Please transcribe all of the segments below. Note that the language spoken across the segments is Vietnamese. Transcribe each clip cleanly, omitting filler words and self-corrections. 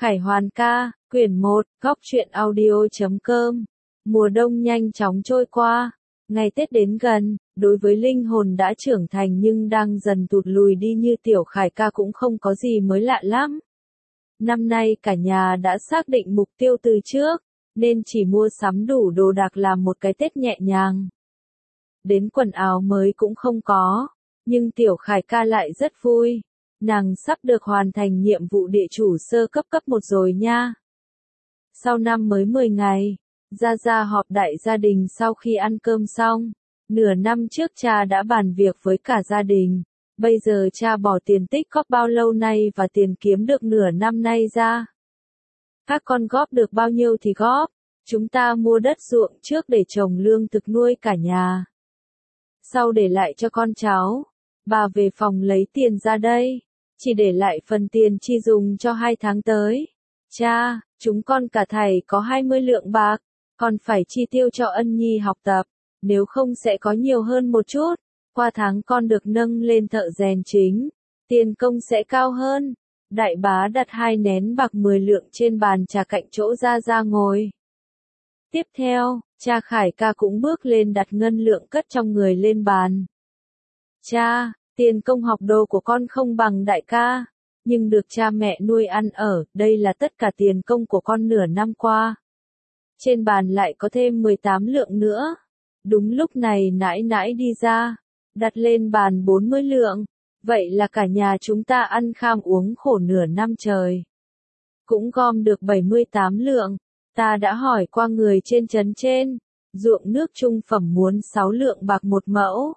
Khải Hoàn ca, quyển 1, góc truyện audio.com. Mùa đông nhanh chóng trôi qua, ngày Tết đến gần, đối với linh hồn đã trưởng thành nhưng đang dần tụt lùi đi như Tiểu Khải ca cũng không có gì mới lạ lắm. Năm nay cả nhà đã xác định mục tiêu từ trước, nên chỉ mua sắm đủ đồ đạc làm một cái Tết nhẹ nhàng. Đến quần áo mới cũng không có, nhưng Tiểu Khải ca lại rất vui. Nàng sắp được hoàn thành nhiệm vụ địa chủ sơ cấp cấp 1 rồi nha. Sau năm mới 10 ngày, Gia họp đại gia đình sau khi ăn cơm xong. Nửa năm trước cha đã bàn việc với cả gia đình. Bây giờ cha bỏ tiền tích góp bao lâu nay và tiền kiếm được nửa năm nay ra. Các con góp được bao nhiêu thì góp. Chúng ta mua đất ruộng trước để trồng lương thực nuôi cả nhà. Sau để lại cho con cháu. Bà về phòng lấy tiền ra đây. Chỉ để lại phần tiền chi dùng cho 2 tháng tới. Cha, chúng con cả thảy có 20 lượng bạc. Còn phải chi tiêu cho Ân Nhi học tập. Nếu không sẽ có nhiều hơn một chút. Qua tháng con được nâng lên thợ rèn chính. Tiền công sẽ cao hơn. Đại bá đặt 2 nén bạc 10 lượng trên bàn trà cạnh chỗ Gia ngồi. Tiếp theo, cha Khải ca cũng bước lên đặt ngân lượng cất trong người lên bàn. Cha, tiền công học đồ của con không bằng đại ca, nhưng được cha mẹ nuôi ăn ở, đây là tất cả tiền công của con nửa năm qua. Trên bàn lại có thêm 18 lượng nữa. Đúng lúc này nãi nãi đi ra, đặt lên bàn 40 lượng. Vậy là cả nhà chúng ta ăn kham uống khổ nửa năm trời. Cũng gom được 78 lượng. Ta đã hỏi qua người trên trấn trên, ruộng nước trung phẩm muốn 6 lượng bạc một mẫu.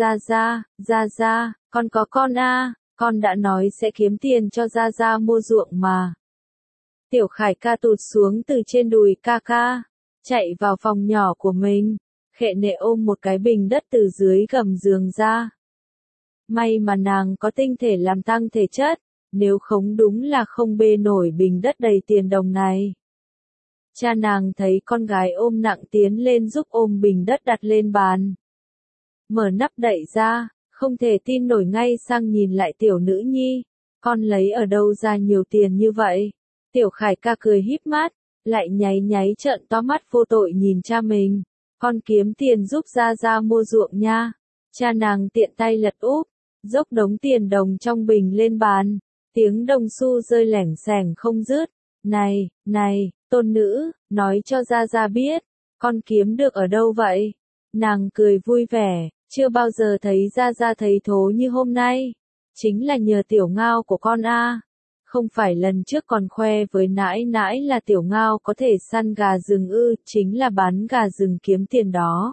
Gia, con có con a, con đã nói sẽ kiếm tiền cho Gia mua ruộng mà. Tiểu Khải ca tụt xuống từ trên đùi ca ca, chạy vào phòng nhỏ của mình, khệ nệ ôm một cái bình đất từ dưới gầm giường ra. May mà nàng có tinh thể làm tăng thể chất, nếu không đúng là không bê nổi bình đất đầy tiền đồng này. Cha nàng thấy con gái ôm nặng tiến lên giúp ôm bình đất đặt lên bàn. Mở nắp đậy ra, không thể tin nổi ngay sang nhìn lại tiểu nữ nhi. Con lấy ở đâu ra nhiều tiền như vậy? Tiểu Khải ca cười híp mắt, lại nháy trợn to mắt vô tội nhìn cha mình. Con kiếm tiền giúp Gia mua ruộng nha. Cha nàng tiện tay lật úp, dốc đống tiền đồng trong bình lên bàn. Tiếng đồng xu rơi lẻng xẻng không dứt. Này, tôn nữ, nói cho Gia biết, con kiếm được ở đâu vậy? Nàng cười vui vẻ, chưa bao giờ thấy Gia thấy thố như hôm nay. Chính là nhờ tiểu ngao của con a. Không phải lần trước còn khoe với nãi nãi là tiểu ngao có thể săn gà rừng ư, chính là bán gà rừng kiếm tiền đó.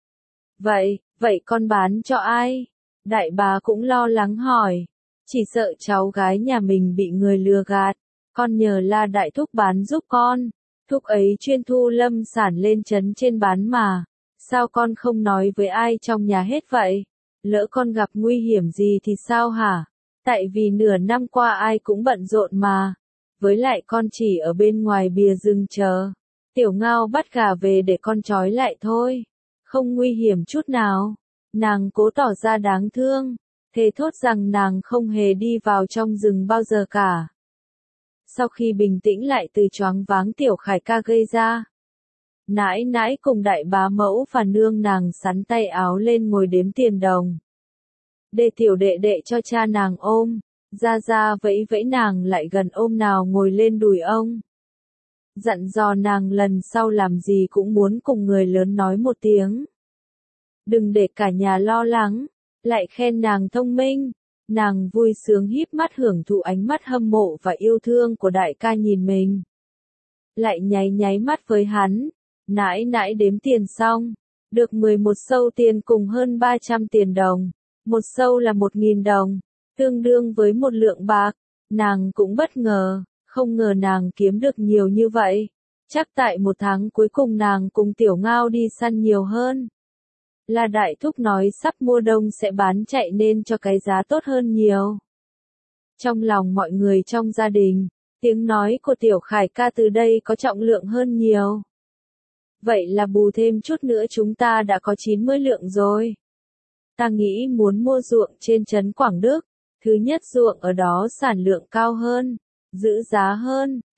Vậy con bán cho ai? Đại bá cũng lo lắng hỏi. Chỉ sợ cháu gái nhà mình bị người lừa gạt. Con nhờ La đại thúc bán giúp con. Thúc ấy chuyên thu lâm sản lên trấn trên bán mà. Sao con không nói với ai trong nhà hết vậy? Lỡ con gặp nguy hiểm gì thì sao hả? Tại vì nửa năm qua ai cũng bận rộn mà. Với lại con chỉ ở bên ngoài bìa rừng chờ. Tiểu ngao bắt gà về để con trói lại thôi. Không nguy hiểm chút nào. Nàng cố tỏ ra đáng thương. Thề thốt rằng nàng không hề đi vào trong rừng bao giờ cả. Sau khi bình tĩnh lại từ choáng váng Tiểu Khải ca gây ra. Nãi cùng đại bá mẫu và nương nàng sắn tay áo lên ngồi đếm tiền đồng. Để tiểu đệ đệ cho cha nàng ôm, Gia vẫy nàng lại gần ôm nào ngồi lên đùi ông. Dặn dò nàng lần sau làm gì cũng muốn cùng người lớn nói một tiếng. Đừng để cả nhà lo lắng, lại khen nàng thông minh. Nàng vui sướng híp mắt hưởng thụ ánh mắt hâm mộ và yêu thương của đại ca nhìn mình. Lại nháy mắt với hắn. Nãi đếm tiền xong, được 11 sâu tiền cùng hơn 300 tiền đồng. Một sâu là 1.000 đồng, tương đương với 1 lượng bạc. Nàng cũng bất ngờ, không ngờ nàng kiếm được nhiều như vậy. Chắc tại 1 tháng cuối cùng nàng cùng tiểu ngao đi săn nhiều hơn. Là đại thúc nói sắp mua đông sẽ bán chạy nên cho cái giá tốt hơn nhiều. Trong lòng mọi người trong gia đình, tiếng nói của Tiểu Khải ca từ đây có trọng lượng hơn nhiều. Vậy là bù thêm chút nữa chúng ta đã có 90 lượng rồi. Ta nghĩ muốn mua ruộng trên trấn Quảng Đức. Thứ nhất ruộng ở đó sản lượng cao hơn, giữ giá hơn.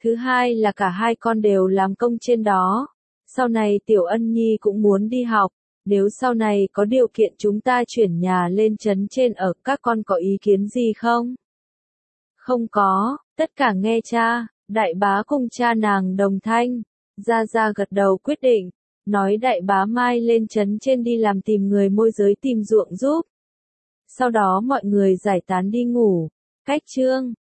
Thứ hai là cả hai con đều làm công trên đó. Sau này Tiểu Ân Nhi cũng muốn đi học. Nếu sau này có điều kiện chúng ta chuyển nhà lên trấn trên ở, các con có ý kiến gì không? Không có, tất cả nghe cha. Đại bá cùng cha nàng đồng thanh. Gia Gia gật đầu quyết định. Nói đại bá mai lên trấn trên đi làm tìm người môi giới tìm ruộng giúp. Sau đó mọi người giải tán đi ngủ. Cách chương